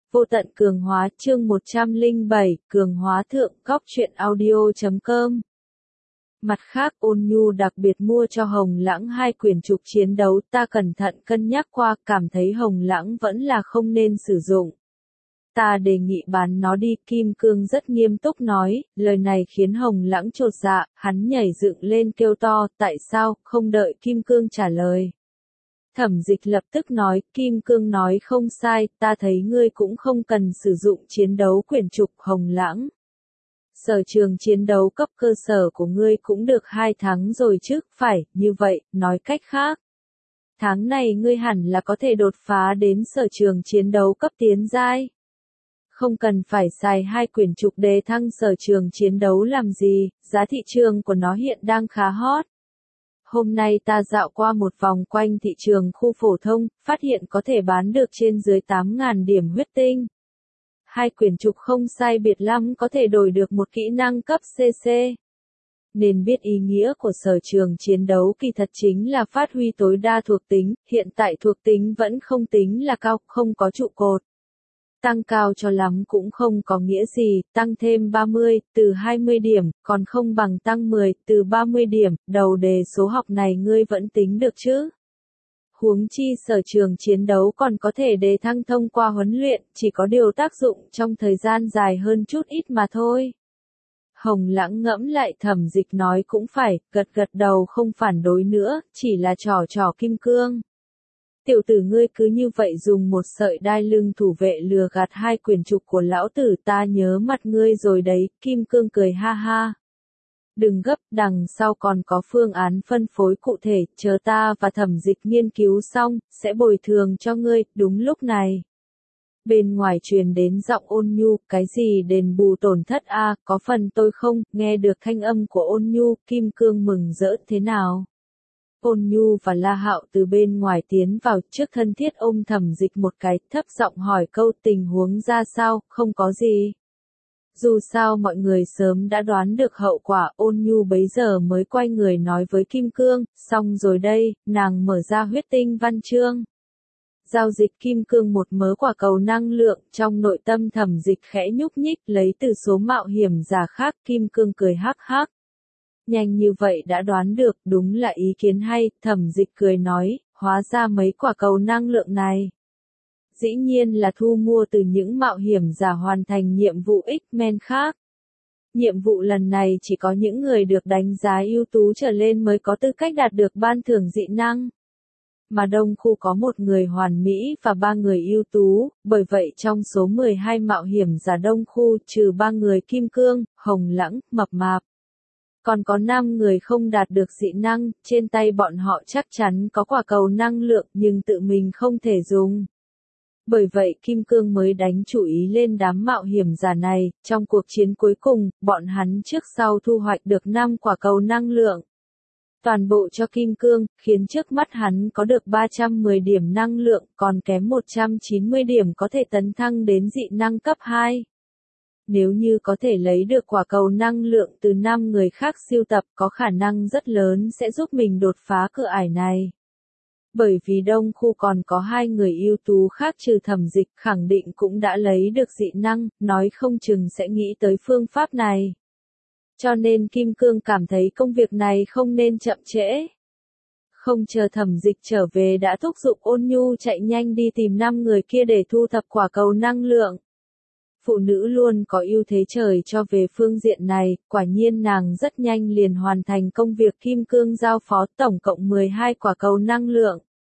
Vô tận cường hóa chương 107, cường hóa thượng góc truyện audio.com. Mặt khác Ôn Nhu đặc biệt mua cho Hồng Lãng 2 quyển trục chiến đấu, ta cẩn thận cân nhắc qua, cảm thấy Hồng Lãng vẫn là không nên sử dụng. Ta đề nghị bán nó đi, Kim Cương rất nghiêm túc nói, lời này khiến Hồng Lãng chột dạ, hắn nhảy dựng lên kêu to, tại sao, không đợi Kim Cương trả lời. Thẩm Dịch lập tức nói, Kim Cương nói không sai, ta thấy ngươi cũng không cần sử dụng chiến đấu quyển trục Hồng Lãng. Sở trường chiến đấu cấp cơ sở của ngươi cũng được 2 tháng rồi chứ, phải, như vậy, nói cách khác. Tháng này ngươi hẳn là có thể đột phá đến sở trường chiến đấu cấp tiến giai. Không cần phải xài 2 quyển trục đề thăng sở trường chiến đấu làm gì, giá thị trường của nó hiện đang khá hot. Hôm nay ta dạo qua một vòng quanh thị trường khu phổ thông, phát hiện có thể bán được trên dưới 8.000 điểm huyết tinh. 2 quyển trục không sai biệt lắm có thể đổi được một kỹ năng cấp CC. Nên biết ý nghĩa của sở trường chiến đấu kỳ thật chính là phát huy tối đa thuộc tính, hiện tại thuộc tính vẫn không tính là cao, không có trụ cột. Tăng cao cho lắm cũng không có nghĩa gì, tăng thêm 30, từ 20 điểm, còn không bằng tăng 10, từ 30 điểm, đầu đề số học này ngươi vẫn tính được chứ. Huống chi sở trường chiến đấu còn có thể đề thăng thông qua huấn luyện, chỉ có điều tác dụng trong thời gian dài hơn chút ít mà thôi. Hồng Lãng ngẫm lại Thẩm Dịch nói cũng phải, gật gật đầu không phản đối nữa, chỉ là trò Kim Cương. Tiểu tử ngươi cứ như vậy dùng một sợi đai lưng thủ vệ lừa gạt 2 quyển trục của lão tử, ta nhớ mặt ngươi rồi đấy, Kim Cương cười ha ha. Đừng gấp, đằng sau còn có phương án phân phối cụ thể, chờ ta và Thẩm Dịch nghiên cứu xong, sẽ bồi thường cho ngươi, đúng lúc này. Bên ngoài truyền đến giọng Ôn Nhu, cái gì đền bù tổn thất a, có phần tôi không, nghe được thanh âm của Ôn Nhu, Kim Cương mừng rỡ thế nào. Ôn Nhu và La Hạo từ bên ngoài tiến vào, trước thân thiết ôm Thẩm Dịch một cái, thấp giọng hỏi câu tình huống ra sao, không có gì. Dù sao mọi người sớm đã đoán được hậu quả, Ôn Nhu bấy giờ mới quay người nói với Kim Cương, xong rồi đây, nàng mở ra huyết tinh văn chương. Giao dịch Kim Cương một mớ quả cầu năng lượng, trong nội tâm Thẩm Dịch khẽ nhúc nhích, lấy từ số mạo hiểm giả khác, Kim Cương cười hắc hắc. Nhanh như vậy đã đoán được, đúng là ý kiến hay, Thẩm Dịch cười nói, hóa ra mấy quả cầu năng lượng này. Dĩ nhiên là thu mua từ những mạo hiểm giả hoàn thành nhiệm vụ X-Men khác. Nhiệm vụ lần này chỉ có những người được đánh giá ưu tú trở lên mới có tư cách đạt được ban thưởng dị năng. Mà Đông Khu có 1 người hoàn mỹ và 3 người ưu tú, bởi vậy trong số 12 mạo hiểm giả Đông Khu trừ 3 người Kim Cương, Hồng Lãng, Mập Mạp. Còn có 5 người không đạt được dị năng, trên tay bọn họ chắc chắn có quả cầu năng lượng nhưng tự mình không thể dùng. Bởi vậy Kim Cương mới đánh chủ ý lên đám mạo hiểm giả này, trong cuộc chiến cuối cùng, bọn hắn trước sau thu hoạch được 5 quả cầu năng lượng. Toàn bộ cho Kim Cương, khiến trước mắt hắn có được 310 điểm năng lượng, còn kém 190 điểm có thể tấn thăng đến dị năng cấp 2. Nếu như có thể lấy được quả cầu năng lượng từ 5 người khác siêu tập, có khả năng rất lớn sẽ giúp mình đột phá cửa ải này. Bởi vì Đông Khu còn có 2 người ưu tú khác trừ Thẩm Dịch, khẳng định cũng đã lấy được dị năng, nói không chừng sẽ nghĩ tới phương pháp này. Cho nên Kim Cương cảm thấy công việc này không nên chậm trễ. Không chờ Thẩm Dịch trở về đã thúc giục Ôn Nhu chạy nhanh đi tìm 5 người kia để thu thập quả cầu năng lượng. Phụ nữ luôn có ưu thế trời cho về phương diện này, quả nhiên nàng rất nhanh liền hoàn thành công việc Kim Cương giao phó, tổng cộng 12 quả cầu năng lượng.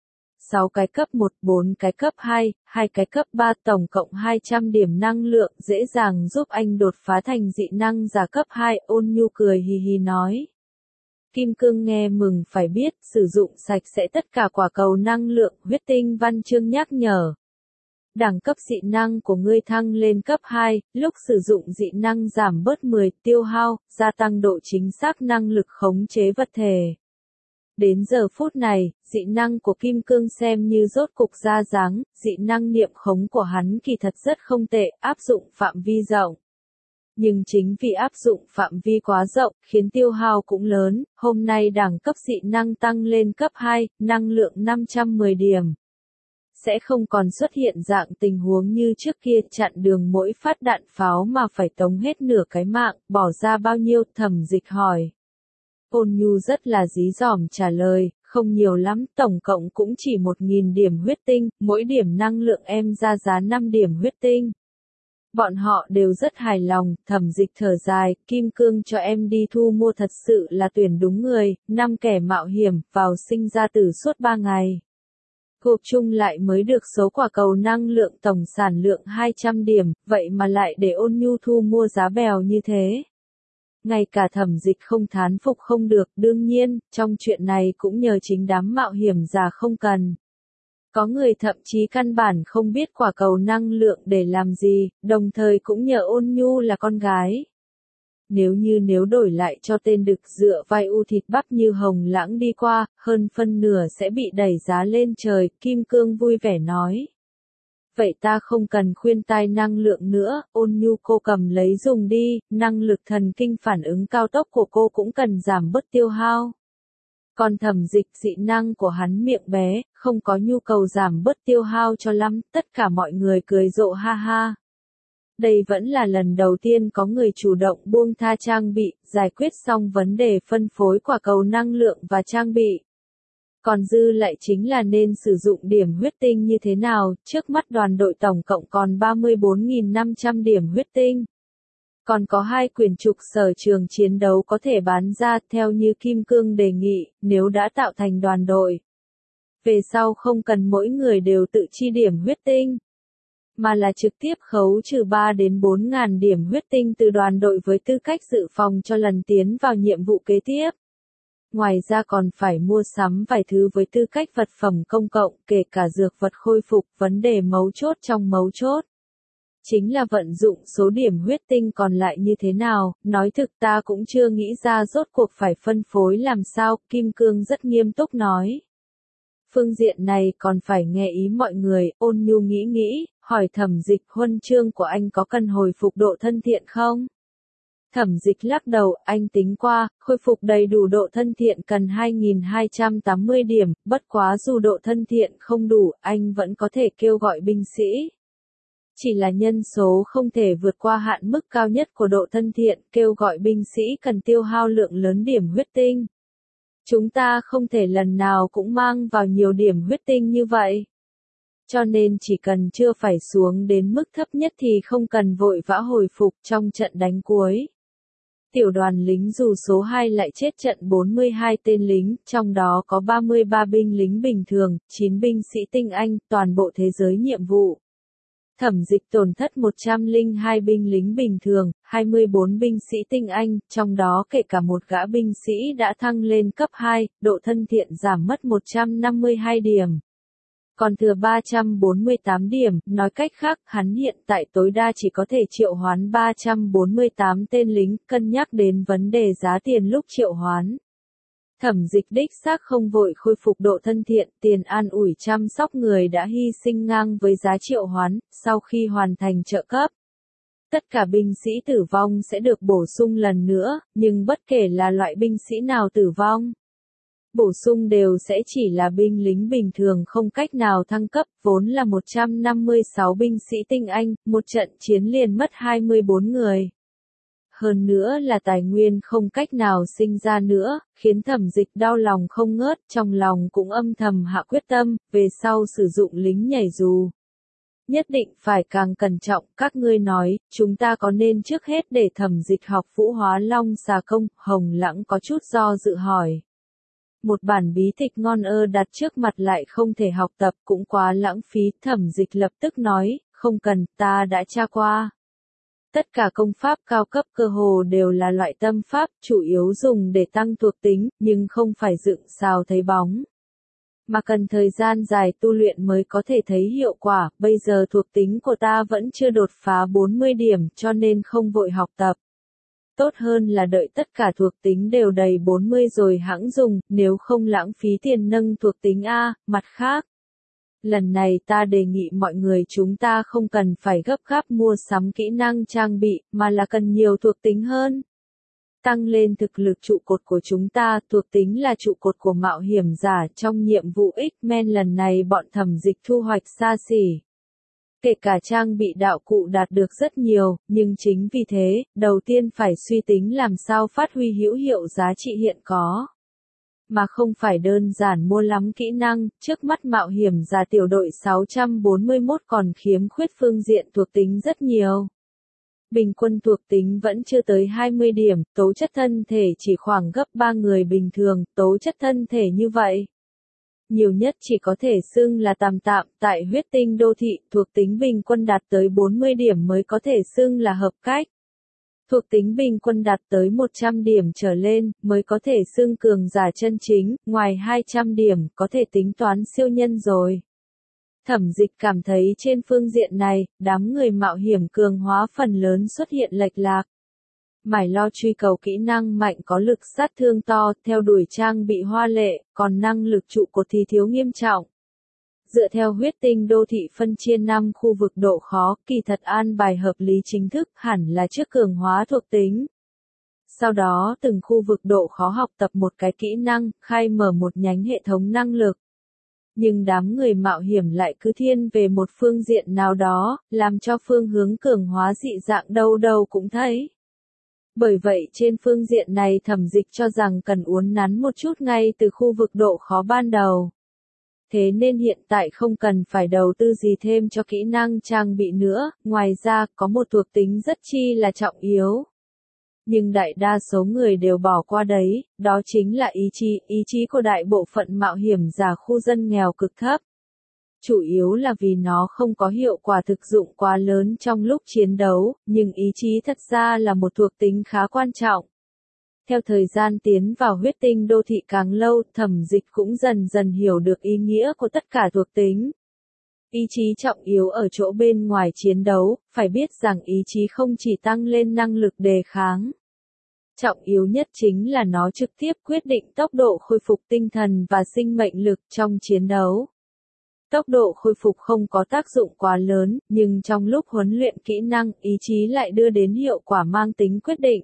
6 cái cấp 1, 4 cái cấp 2, 2 cái cấp 3, tổng cộng 200 điểm năng lượng, dễ dàng giúp anh đột phá thành dị năng giả cấp 2, Ôn Nhu cười hì hì nói. Kim Cương nghe mừng phải biết, sử dụng sạch sẽ tất cả quả cầu năng lượng, huyết tinh văn chương nhắc nhở. Đẳng cấp dị năng của ngươi thăng lên cấp 2, lúc sử dụng dị năng giảm bớt 10 tiêu hao, gia tăng độ chính xác năng lực khống chế vật thể. Đến giờ phút này, dị năng của Kim Cương xem như rốt cục ra dáng, dị năng niệm khống của hắn kỳ thật rất không tệ, áp dụng phạm vi rộng. Nhưng chính vì áp dụng phạm vi quá rộng, khiến tiêu hao cũng lớn, hôm nay đẳng cấp dị năng tăng lên cấp 2, năng lượng 510 điểm. sẽ không còn xuất hiện dạng tình huống như trước kia chặn đường mỗi phát đạn pháo mà phải tống hết nửa cái mạng, bỏ ra bao nhiêu, Thẩm Dịch hỏi. Ôn Nhu rất là dí dỏm trả lời, không nhiều lắm, tổng cộng cũng chỉ 1.000 điểm huyết tinh, mỗi điểm năng lượng em ra giá 5 điểm huyết tinh. Bọn họ đều rất hài lòng, Thẩm Dịch thở dài, kim cương cho em đi thu mua thật sự là tuyển đúng người, 5 kẻ mạo hiểm, vào sinh ra tử suốt 3 ngày. Gộp chung lại mới được số quả cầu năng lượng tổng sản lượng 200 điểm, vậy mà lại để Ôn Nhu thu mua giá bèo như thế. Ngay cả Thẩm Dịch không thán phục không được, đương nhiên, trong chuyện này cũng nhờ chính đám mạo hiểm già không cần. Có người thậm chí căn bản không biết quả cầu năng lượng để làm gì, đồng thời cũng nhờ Ôn Nhu là con gái. Nếu đổi lại cho tên đực dựa vai u thịt bắp như Hồng Lãng đi qua, hơn phân nửa sẽ bị đẩy giá lên trời, Kim Cương vui vẻ nói. Vậy ta không cần khuyên tai năng lượng nữa, Ôn Nhu cô cầm lấy dùng đi, năng lực thần kinh phản ứng cao tốc của cô cũng cần giảm bớt tiêu hao. Còn Thẩm Dịch dị năng của hắn miệng bé, không có nhu cầu giảm bớt tiêu hao cho lắm, tất cả mọi người cười rộ ha ha. Đây vẫn là lần đầu tiên có người chủ động buông tha trang bị, giải quyết xong vấn đề phân phối quả cầu năng lượng và trang bị. Còn dư lại chính là nên sử dụng điểm huyết tinh như thế nào, trước mắt đoàn đội tổng cộng còn 34.500 điểm huyết tinh. Còn có 2 quyển trục sở trường chiến đấu có thể bán ra theo như Kim Cương đề nghị, nếu đã tạo thành đoàn đội. Về sau không cần mỗi người đều tự chi điểm huyết tinh, mà là trực tiếp khấu trừ 3 đến 4 ngàn điểm huyết tinh từ đoàn đội với tư cách dự phòng cho lần tiến vào nhiệm vụ kế tiếp. Ngoài ra còn phải mua sắm vài thứ với tư cách vật phẩm công cộng, kể cả dược vật khôi phục, vấn đề mấu chốt trong mấu chốt. Chính là vận dụng số điểm huyết tinh còn lại như thế nào, nói thực ta cũng chưa nghĩ ra rốt cuộc phải phân phối làm sao, Kim Cương rất nghiêm túc nói. Phương diện này còn phải nghe ý mọi người, Ôn Nhu nghĩ, hỏi Thẩm Dịch huân chương của anh có cần hồi phục độ thân thiện không? Thẩm Dịch lắc đầu, anh tính qua, khôi phục đầy đủ độ thân thiện cần 2.280 điểm, bất quá dù độ thân thiện không đủ, anh vẫn có thể kêu gọi binh sĩ. Chỉ là nhân số không thể vượt qua hạn mức cao nhất của độ thân thiện, kêu gọi binh sĩ cần tiêu hao lượng lớn điểm huyết tinh. Chúng ta không thể lần nào cũng mang vào nhiều điểm huyết tinh như vậy. Cho nên chỉ cần chưa phải xuống đến mức thấp nhất thì không cần vội vã hồi phục trong trận đánh cuối. Tiểu đoàn lính dù số 2 lại chết trận 42 tên lính, trong đó có 33 binh lính bình thường, 9 binh sĩ tinh anh, toàn bộ thế giới nhiệm vụ. Thẩm Dịch tổn thất 102 binh lính bình thường, 24 binh sĩ tinh anh, trong đó kể cả một gã binh sĩ đã thăng lên cấp 2, độ thân thiện giảm mất 152 điểm. Còn thừa 348 điểm, nói cách khác, hắn hiện tại tối đa chỉ có thể triệu hoán 348 tên lính, cân nhắc đến vấn đề giá tiền lúc triệu hoán. Thẩm Dịch đích xác không vội khôi phục độ thân thiện, tiền an ủi chăm sóc người đã hy sinh ngang với giá triệu hoán, sau khi hoàn thành trợ cấp. Tất cả binh sĩ tử vong sẽ được bổ sung lần nữa, nhưng bất kể là loại binh sĩ nào tử vong, bổ sung đều sẽ chỉ là binh lính bình thường không cách nào thăng cấp, vốn là 156 binh sĩ tinh anh, một trận chiến liền mất 24 người. Hơn nữa là tài nguyên không cách nào sinh ra nữa, khiến Thẩm Dịch đau lòng không ngớt, trong lòng cũng âm thầm hạ quyết tâm, về sau sử dụng lính nhảy dù. Nhất định phải càng cẩn trọng, các ngươi nói, chúng ta có nên trước hết để Thẩm Dịch học Vũ Hóa Long xà công, Hồng Lãng có chút do dự hỏi. Một bản bí tịch ngon đặt trước mặt lại không thể học tập cũng quá lãng phí, Thẩm Dịch lập tức nói, không cần, ta đã tra qua. Tất cả công pháp cao cấp cơ hồ đều là loại tâm pháp, chủ yếu dùng để tăng thuộc tính, nhưng không phải dựng xào thấy bóng. Mà cần thời gian dài tu luyện mới có thể thấy hiệu quả, bây giờ thuộc tính của ta vẫn chưa đột phá 40 điểm cho nên không vội học tập. Tốt hơn là đợi tất cả thuộc tính đều đầy 40 rồi hãng dùng, nếu không lãng phí tiền nâng thuộc tính A, mặt khác. Lần này ta đề nghị mọi người chúng ta không cần phải gấp gáp mua sắm kỹ năng trang bị, mà là cần nhiều thuộc tính hơn. Tăng lên thực lực trụ cột của chúng ta, thuộc tính là trụ cột của mạo hiểm giả trong nhiệm vụ X-Men lần này bọn Thẩm Dịch thu hoạch xa xỉ. Kể cả trang bị đạo cụ đạt được rất nhiều, nhưng chính vì thế, đầu tiên phải suy tính làm sao phát huy hữu hiệu giá trị hiện có. Mà không phải đơn giản mua lắm kỹ năng, trước mắt mạo hiểm giả tiểu đội 641 còn khiếm khuyết phương diện thuộc tính rất nhiều. Bình quân thuộc tính vẫn chưa tới 20 điểm, tố chất thân thể chỉ khoảng gấp 3 người bình thường, tố chất thân thể như vậy. Nhiều nhất chỉ có thể xưng là tạm tạm, tại huyết tinh đô thị, thuộc tính bình quân đạt tới 40 điểm mới có thể xưng là hợp cách. Thuộc tính bình quân đạt tới 100 điểm trở lên, mới có thể xưng cường giả chân chính, ngoài 200 điểm, có thể tính toán siêu nhân rồi. Thẩm Dịch cảm thấy trên phương diện này, đám người mạo hiểm cường hóa phần lớn xuất hiện lệch lạc. Mải lo truy cầu kỹ năng mạnh có lực sát thương to, theo đuổi trang bị hoa lệ, còn năng lực trụ cột thì thiếu nghiêm trọng. Dựa theo huyết tinh đô thị phân chia 5 khu vực độ khó, kỳ thật an bài hợp lý chính thức hẳn là trước cường hóa thuộc tính. Sau đó từng khu vực độ khó học tập một cái kỹ năng, khai mở một nhánh hệ thống năng lực. Nhưng đám người mạo hiểm lại cứ thiên về một phương diện nào đó, làm cho phương hướng cường hóa dị dạng đâu đâu cũng thấy. Bởi vậy trên phương diện này Thẩm Dịch cho rằng cần uốn nắn một chút ngay từ khu vực độ khó ban đầu. Thế nên hiện tại không cần phải đầu tư gì thêm cho kỹ năng trang bị nữa, ngoài ra có một thuộc tính rất chi là trọng yếu. Nhưng đại đa số người đều bỏ qua đấy, đó chính là ý chí của đại bộ phận mạo hiểm giả khu dân nghèo cực thấp. Chủ yếu là vì nó không có hiệu quả thực dụng quá lớn trong lúc chiến đấu, nhưng ý chí thật ra là một thuộc tính khá quan trọng. Theo thời gian tiến vào huyết tinh đô thị càng lâu, Thẩm Dịch cũng dần dần hiểu được ý nghĩa của tất cả thuộc tính. Ý chí trọng yếu ở chỗ bên ngoài chiến đấu, phải biết rằng ý chí không chỉ tăng lên năng lực đề kháng. Trọng yếu nhất chính là nó trực tiếp quyết định tốc độ khôi phục tinh thần và sinh mệnh lực trong chiến đấu. Tốc độ khôi phục không có tác dụng quá lớn, nhưng trong lúc huấn luyện kỹ năng, ý chí lại đưa đến hiệu quả mang tính quyết định.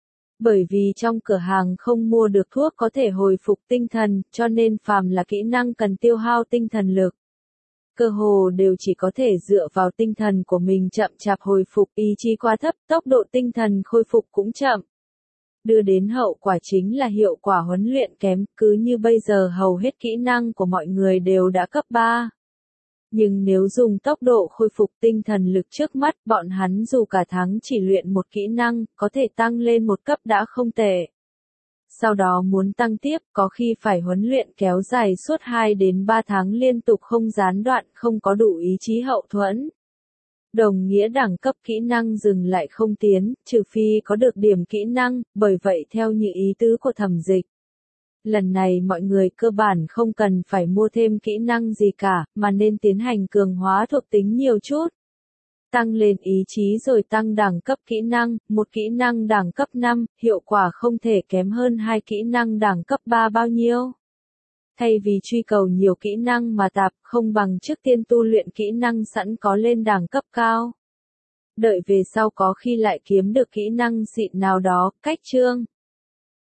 Bởi vì trong cửa hàng không mua được thuốc có thể hồi phục tinh thần, cho nên phàm là kỹ năng cần tiêu hao tinh thần lực. Cơ hồ đều chỉ có thể dựa vào tinh thần của mình chậm chạp hồi phục, ý chí quá thấp, tốc độ tinh thần khôi phục cũng chậm. Đưa đến hậu quả chính là hiệu quả huấn luyện kém, cứ như bây giờ hầu hết kỹ năng của mọi người đều đã cấp 3. Nhưng nếu dùng tốc độ khôi phục tinh thần lực trước mắt, bọn hắn dù cả tháng chỉ luyện một kỹ năng, có thể tăng lên một cấp đã không tệ. Sau đó muốn tăng tiếp, có khi phải huấn luyện kéo dài suốt 2 đến 3 tháng liên tục không gián đoạn, không có đủ ý chí hậu thuẫn. Đồng nghĩa đẳng cấp kỹ năng dừng lại không tiến, trừ phi có được điểm kỹ năng, bởi vậy theo như ý tứ của Thẩm Dịch. Lần này mọi người cơ bản không cần phải mua thêm kỹ năng gì cả, mà nên tiến hành cường hóa thuộc tính nhiều chút. Tăng lên ý chí rồi tăng đẳng cấp kỹ năng, một kỹ năng đẳng cấp 5, hiệu quả không thể kém hơn 2 kỹ năng đẳng cấp 3 bao nhiêu. Thay vì truy cầu nhiều kỹ năng mà tạp, không bằng trước tiên tu luyện kỹ năng sẵn có lên đẳng cấp cao. Đợi về sau có khi lại kiếm được kỹ năng xịn nào đó, cách chương.